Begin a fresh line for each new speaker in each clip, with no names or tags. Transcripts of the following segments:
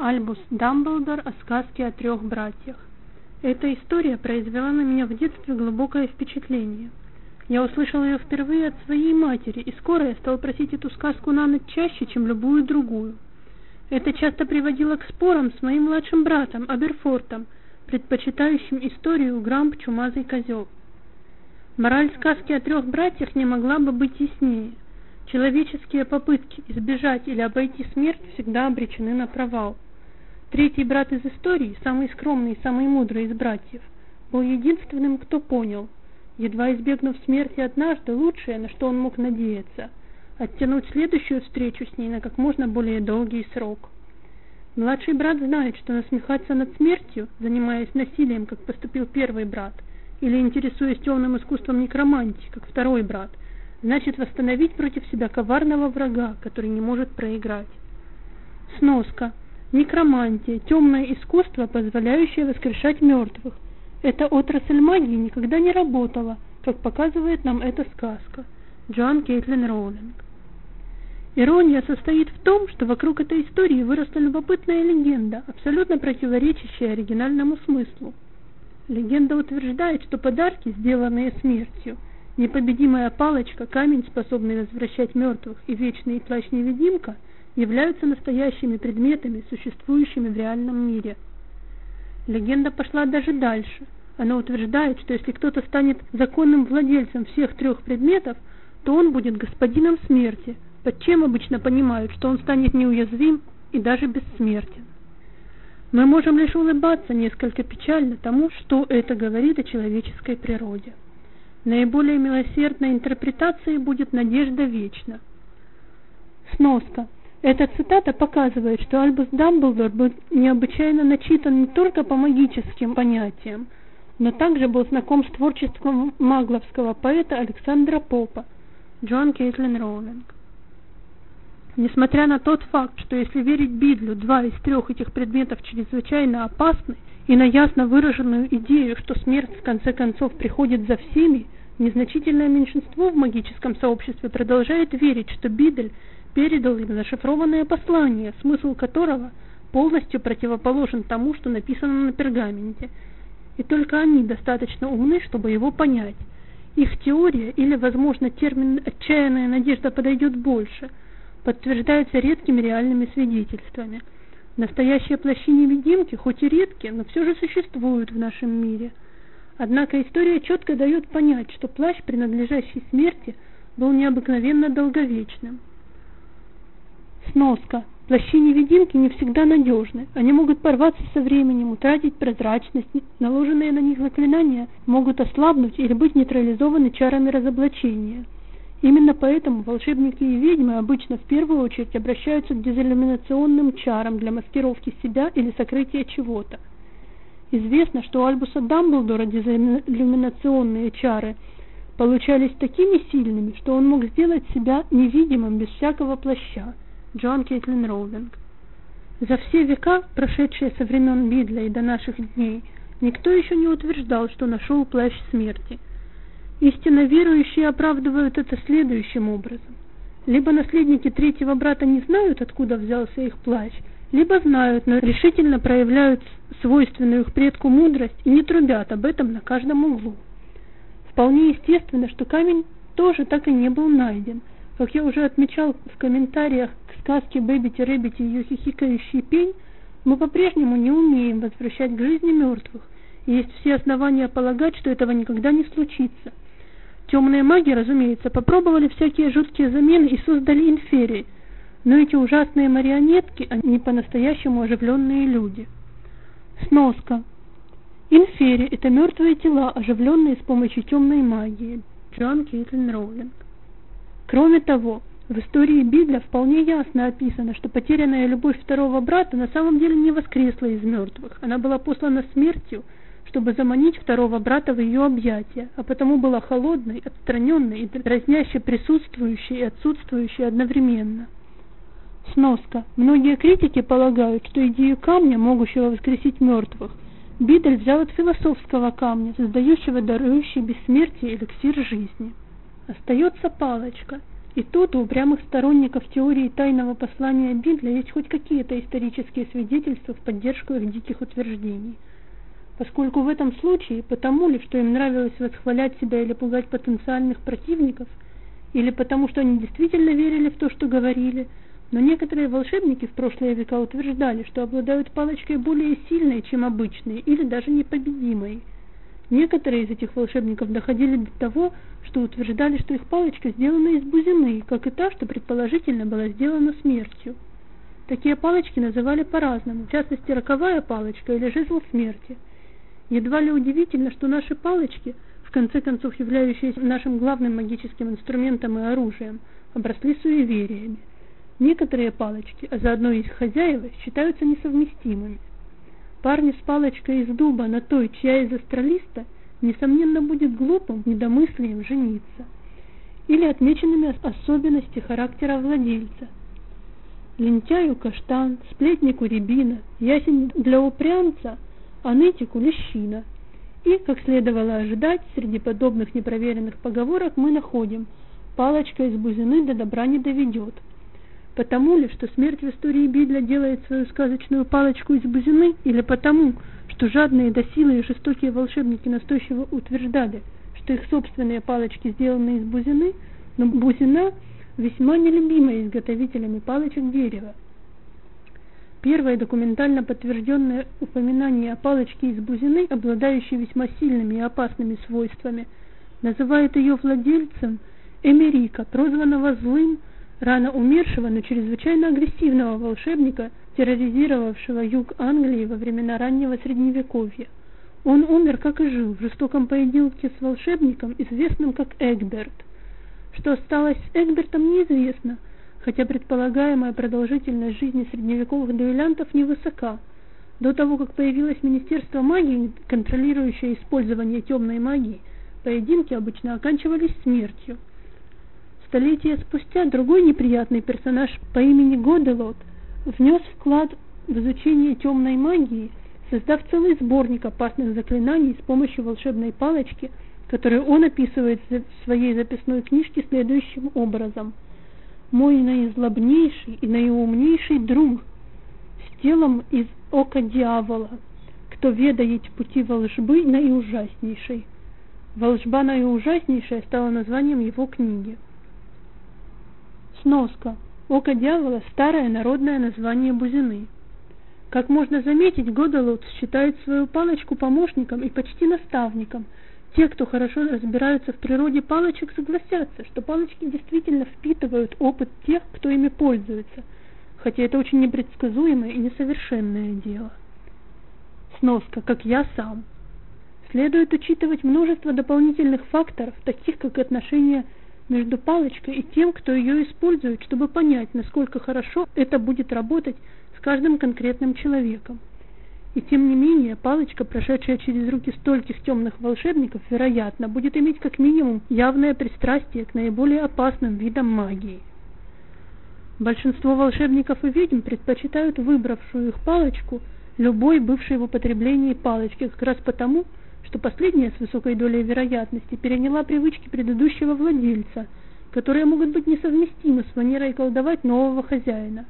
Альбус Дамблдор о сказке о 3 братьях. Эта история произвела на меня в детстве глубокое впечатление. Я услышал ее впервые от своей матери, и скоро я стал просить эту сказку на ночь чаще, чем любую другую. Это часто приводило к спорам с моим младшим братом Аберфортом, предпочитающим историю Грамп чумазый козел. Мораль сказки о 3 братьях не могла бы быть яснее. Человеческие попытки избежать или обойти смерть всегда обречены на провал. 3-й брат из истории, самый скромный и самый мудрый из братьев, был единственным, кто понял, едва избегнув смерти однажды, лучшее, на что он мог надеяться, оттянуть следующую встречу с ней на как можно более долгий срок. Младший брат знает, что насмехаться над смертью, занимаясь насилием, как поступил 1-й брат, или интересуясь темным искусством некромантии, как 2-й брат, значит восстановить против себя коварного врага, который не может проиграть. Сноска. Некромантия – темное искусство, позволяющее воскрешать мертвых. Эта отрасль магии никогда не работала, как показывает нам эта сказка. Джоан Кейтлин Роулинг. Ирония состоит в том, что вокруг этой истории выросла любопытная легенда, абсолютно противоречащая оригинальному смыслу. Легенда утверждает, что подарки, сделанные смертью, непобедимая палочка, камень, способный возвращать мертвых, и вечный плащ-невидимка являются настоящими предметами, существующими в реальном мире. Легенда пошла даже дальше. Она утверждает, что если кто-то станет законным владельцем всех 3 предметов, то он будет господином смерти, под чем обычно понимают, что он станет неуязвим и даже бессмертен. Мы можем лишь улыбаться несколько печально тому, что это говорит о человеческой природе. Наиболее милосердной интерпретацией будет надежда вечна. Сноска. Эта цитата показывает, что Альбус Дамблдор был необычайно начитан не только по магическим понятиям, но также был знаком с творчеством магловского поэта Александра Попа, Джоан Кейтлин Роулинг. Несмотря на тот факт, что если верить Бидлю, 2 из 3 этих предметов чрезвычайно опасны, и на ясно выраженную идею, что смерть в конце концов приходит за всеми, незначительное меньшинство в магическом сообществе продолжает верить, что Бидль передал им зашифрованное послание, смысл которого полностью противоположен тому, что написано на пергаменте, и только они достаточно умны, чтобы его понять. Их теория, или, возможно, термин «отчаянная надежда» подойдет больше, подтверждается редкими реальными свидетельствами. Настоящие плащи-невидимки, хоть и редкие, но все же существуют в нашем мире. Однако история четко дает понять, что плащ, принадлежащий смерти, был необыкновенно долговечным. Сноска. Плащи-невидимки не всегда надежны. Они могут порваться со временем, утратить прозрачность, наложенные на них заклинания могут ослабнуть или быть нейтрализованы чарами разоблачения. Именно поэтому волшебники и ведьмы обычно в первую очередь обращаются к дезиллюминационным чарам для маскировки себя или сокрытия чего-то. Известно, что у Альбуса Дамблдора дезиллюминационные чары получались такими сильными, что он мог сделать себя невидимым без всякого плаща. Джоан Кейтлин Роулинг. За все века, прошедшие со времен Бидля и до наших дней, никто еще не утверждал, что нашел плащ смерти. Истинно верующие оправдывают это следующим образом. Либо наследники 3-го брата не знают, откуда взялся их плащ, либо знают, но решительно проявляют свойственную их предку мудрость и не трубят об этом на каждом углу. Вполне естественно, что камень тоже так и не был найден. Как я уже отмечал в комментариях к сказке «Бэббити-рэббити» и ее хихикающий пень, мы по-прежнему не умеем возвращать к жизни мертвых, и есть все основания полагать, что этого никогда не случится. Темные маги, разумеется, попробовали всякие жуткие замены и создали инферии, но эти ужасные марионетки, они по-настоящему оживленные люди. Сноска. Инферии – это мертвые тела, оживленные с помощью темной магии. Джоан Кейтлин Роулинг. Кроме того, в истории Бидля вполне ясно описано, что потерянная любовь 2-го брата на самом деле не воскресла из мертвых. Она была послана смертью, чтобы заманить 2-го брата в ее объятия, а потому была холодной, отстраненной и дразняще присутствующей и отсутствующей одновременно. Сноска. Многие критики полагают, что идею камня, могущего воскресить мертвых, Бидль взял от философского камня, создающего дарующий бессмертие эликсир жизни. Остается палочка. И тут у упрямых сторонников теории тайного послания Библии есть хоть какие-то исторические свидетельства в поддержку их диких утверждений. Поскольку в этом случае, потому ли, что им нравилось восхвалять себя или пугать потенциальных противников, или потому что они действительно верили в то, что говорили, но некоторые волшебники в прошлые века утверждали, что обладают палочкой более сильной, чем обычные, или даже непобедимой. Некоторые из этих волшебников доходили до того, что утверждали, что их палочка сделана из бузины, как и та, что предположительно была сделана смертью. Такие палочки называли по-разному, в частности роковая палочка или жезл смерти. Едва ли удивительно, что наши палочки, в конце концов являющиеся нашим главным магическим инструментом и оружием, обросли суевериями. Некоторые палочки, а заодно и их хозяева, считаются несовместимыми. Парню с палочкой из дуба на той, чья из астролиста, несомненно будет глупым недомыслием жениться. Или отмеченными особенности характера владельца. Лентяю каштан, сплетнику рябина, ясень для упрямца, а нытику лещина. И, как следовало ожидать, среди подобных непроверенных поговорок мы находим: палочка из бузины до добра не доведет. Потому ли, что смерть в истории Библия делает свою сказочную палочку из бузины, или потому, что жадные до силы и жестокие волшебники настойчиво утверждали, что их собственные палочки сделаны из бузины, но бузина весьма нелюбимая изготовителями палочек дерева. Первое документально подтвержденное упоминание о палочке из бузины, обладающей весьма сильными и опасными свойствами, называет ее владельцем Эмерика, прозванного злым, рано умершего, но чрезвычайно агрессивного волшебника, терроризировавшего юг Англии во времена раннего Средневековья. Он умер, как и жил, в жестоком поединке с волшебником, известным как Эгберт. Что сталось с Эгбертом, неизвестно, хотя предполагаемая продолжительность жизни средневековых дуэлянтов невысока. До того, как появилось Министерство магии, контролирующее использование темной магии, поединки обычно оканчивались смертью. Столетия спустя другой неприятный персонаж по имени Годелот внес вклад в изучение темной магии, создав целый сборник опасных заклинаний с помощью волшебной палочки, которую он описывает в своей записной книжке следующим образом: «Мой наизлобнейший и наиумнейший друг, с телом из ока дьявола, кто ведает пути волжбы наиужаснейшей». «Волжба наиужаснейшая» стала названием его книги. Сноска. Око дьявола – старое народное название бузины. Как можно заметить, Годелот считает свою палочку помощником и почти наставником. Те, кто хорошо разбираются в природе палочек, согласятся, что палочки действительно впитывают опыт тех, кто ими пользуется, хотя это очень непредсказуемое и несовершенное дело. Сноска. Как я сам. Следует учитывать множество дополнительных факторов, таких как отношения между палочкой и тем, кто ее использует, чтобы понять, насколько хорошо это будет работать с каждым конкретным человеком. И тем не менее, палочка, прошедшая через руки стольких темных волшебников, вероятно, будет иметь как минимум явное пристрастие к наиболее опасным видам магии. Большинство волшебников и ведьм предпочитают выбравшую их палочку любой бывшей в употреблении палочки, как раз потому, что последняя с высокой долей вероятности переняла привычки предыдущего владельца, которые могут быть несовместимы с манерой колдовать нового хозяина.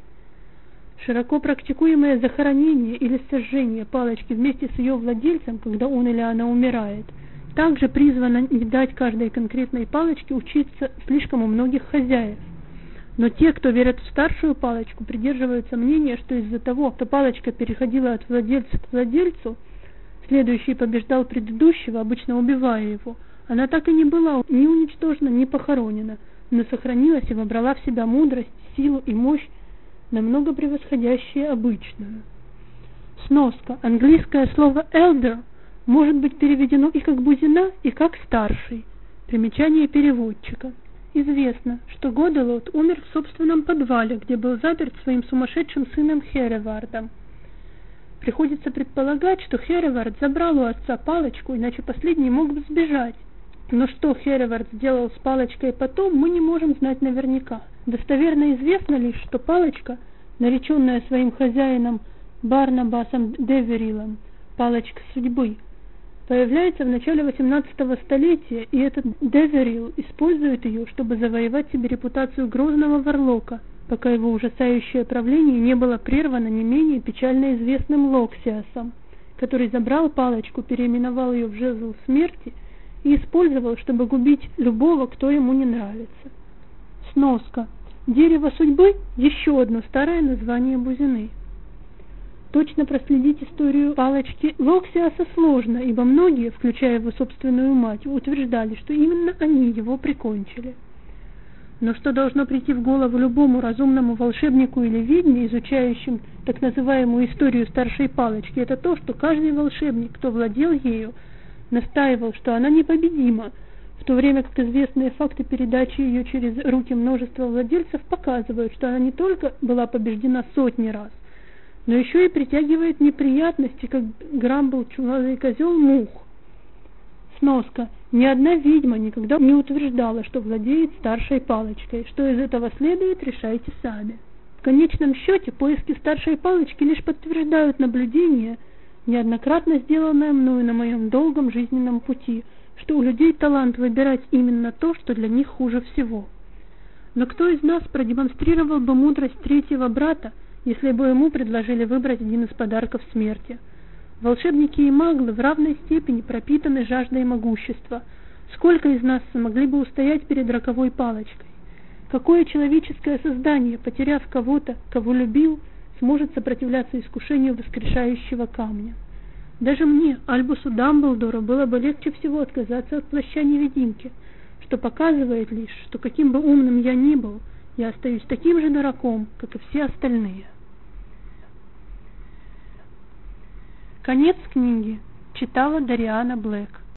Широко практикуемое захоронение или сожжение палочки вместе с ее владельцем, когда он или она умирает, также призвано не дать каждой конкретной палочке учиться слишком у многих хозяев. Но те, кто верят в старшую палочку, придерживаются мнения, что из-за того, что палочка переходила от владельца к владельцу, следующий побеждал предыдущего, обычно убивая его, она так и не была ни уничтожена, ни похоронена, но сохранилась и вобрала в себя мудрость, силу и мощь, намного превосходящие обычную. Сноска. Английское слово elder может быть переведено и как бузина, и как старший. Примечание переводчика. Известно, что Годелот умер в собственном подвале, где был заперт своим сумасшедшим сыном Херевардом. Приходится предполагать, что Херевард забрал у отца палочку, иначе последний мог бы сбежать. Но что Херевард сделал с палочкой потом, мы не можем знать наверняка. Достоверно известно лишь, что палочка, нареченная своим хозяином Барнабасом Деверилом, палочка судьбы, появляется в начале 18 столетия, и этот Деверил использует ее, чтобы завоевать себе репутацию грозного варлока, пока его ужасающее правление не было прервано не менее печально известным Локсиасом, который забрал палочку, переименовал ее в жезл смерти и использовал, чтобы губить любого, кто ему не нравится. Сноска. Дерево судьбы – еще одно старое название бузины. Точно проследить историю палочки Локсиаса сложно, ибо многие, включая его собственную мать, утверждали, что именно они его прикончили. Но что должно прийти в голову любому разумному волшебнику или ведьме, изучающим так называемую историю старшей палочки, это то, что каждый волшебник, кто владел ею, настаивал, что она непобедима, в то время как известные факты передачи ее через руки множества владельцев показывают, что она не только была побеждена сотни раз, но еще и притягивает неприятности, как Грамбл, чумазый козел, мух. Сноска. Ни одна ведьма никогда не утверждала, что владеет старшей палочкой. Что из этого следует, решайте сами. В конечном счете, поиски старшей палочки лишь подтверждают наблюдение, неоднократно сделанное мною на моем долгом жизненном пути, что у людей талант выбирать именно то, что для них хуже всего. Но кто из нас продемонстрировал бы мудрость третьего брата, если бы ему предложили выбрать один из подарков смерти? Волшебники и маглы в равной степени пропитаны жаждой могущества. Сколько из нас смогли бы устоять перед роковой палочкой? Какое человеческое создание, потеряв кого-то, кого любил, сможет сопротивляться искушению воскрешающего камня? Даже мне, Альбусу Дамблдору, было бы легче всего отказаться от плаща-невидимки, что показывает лишь, что каким бы умным я ни был, я остаюсь таким же дураком, как и все остальные. Конец книги. Читала Дариана Блэк.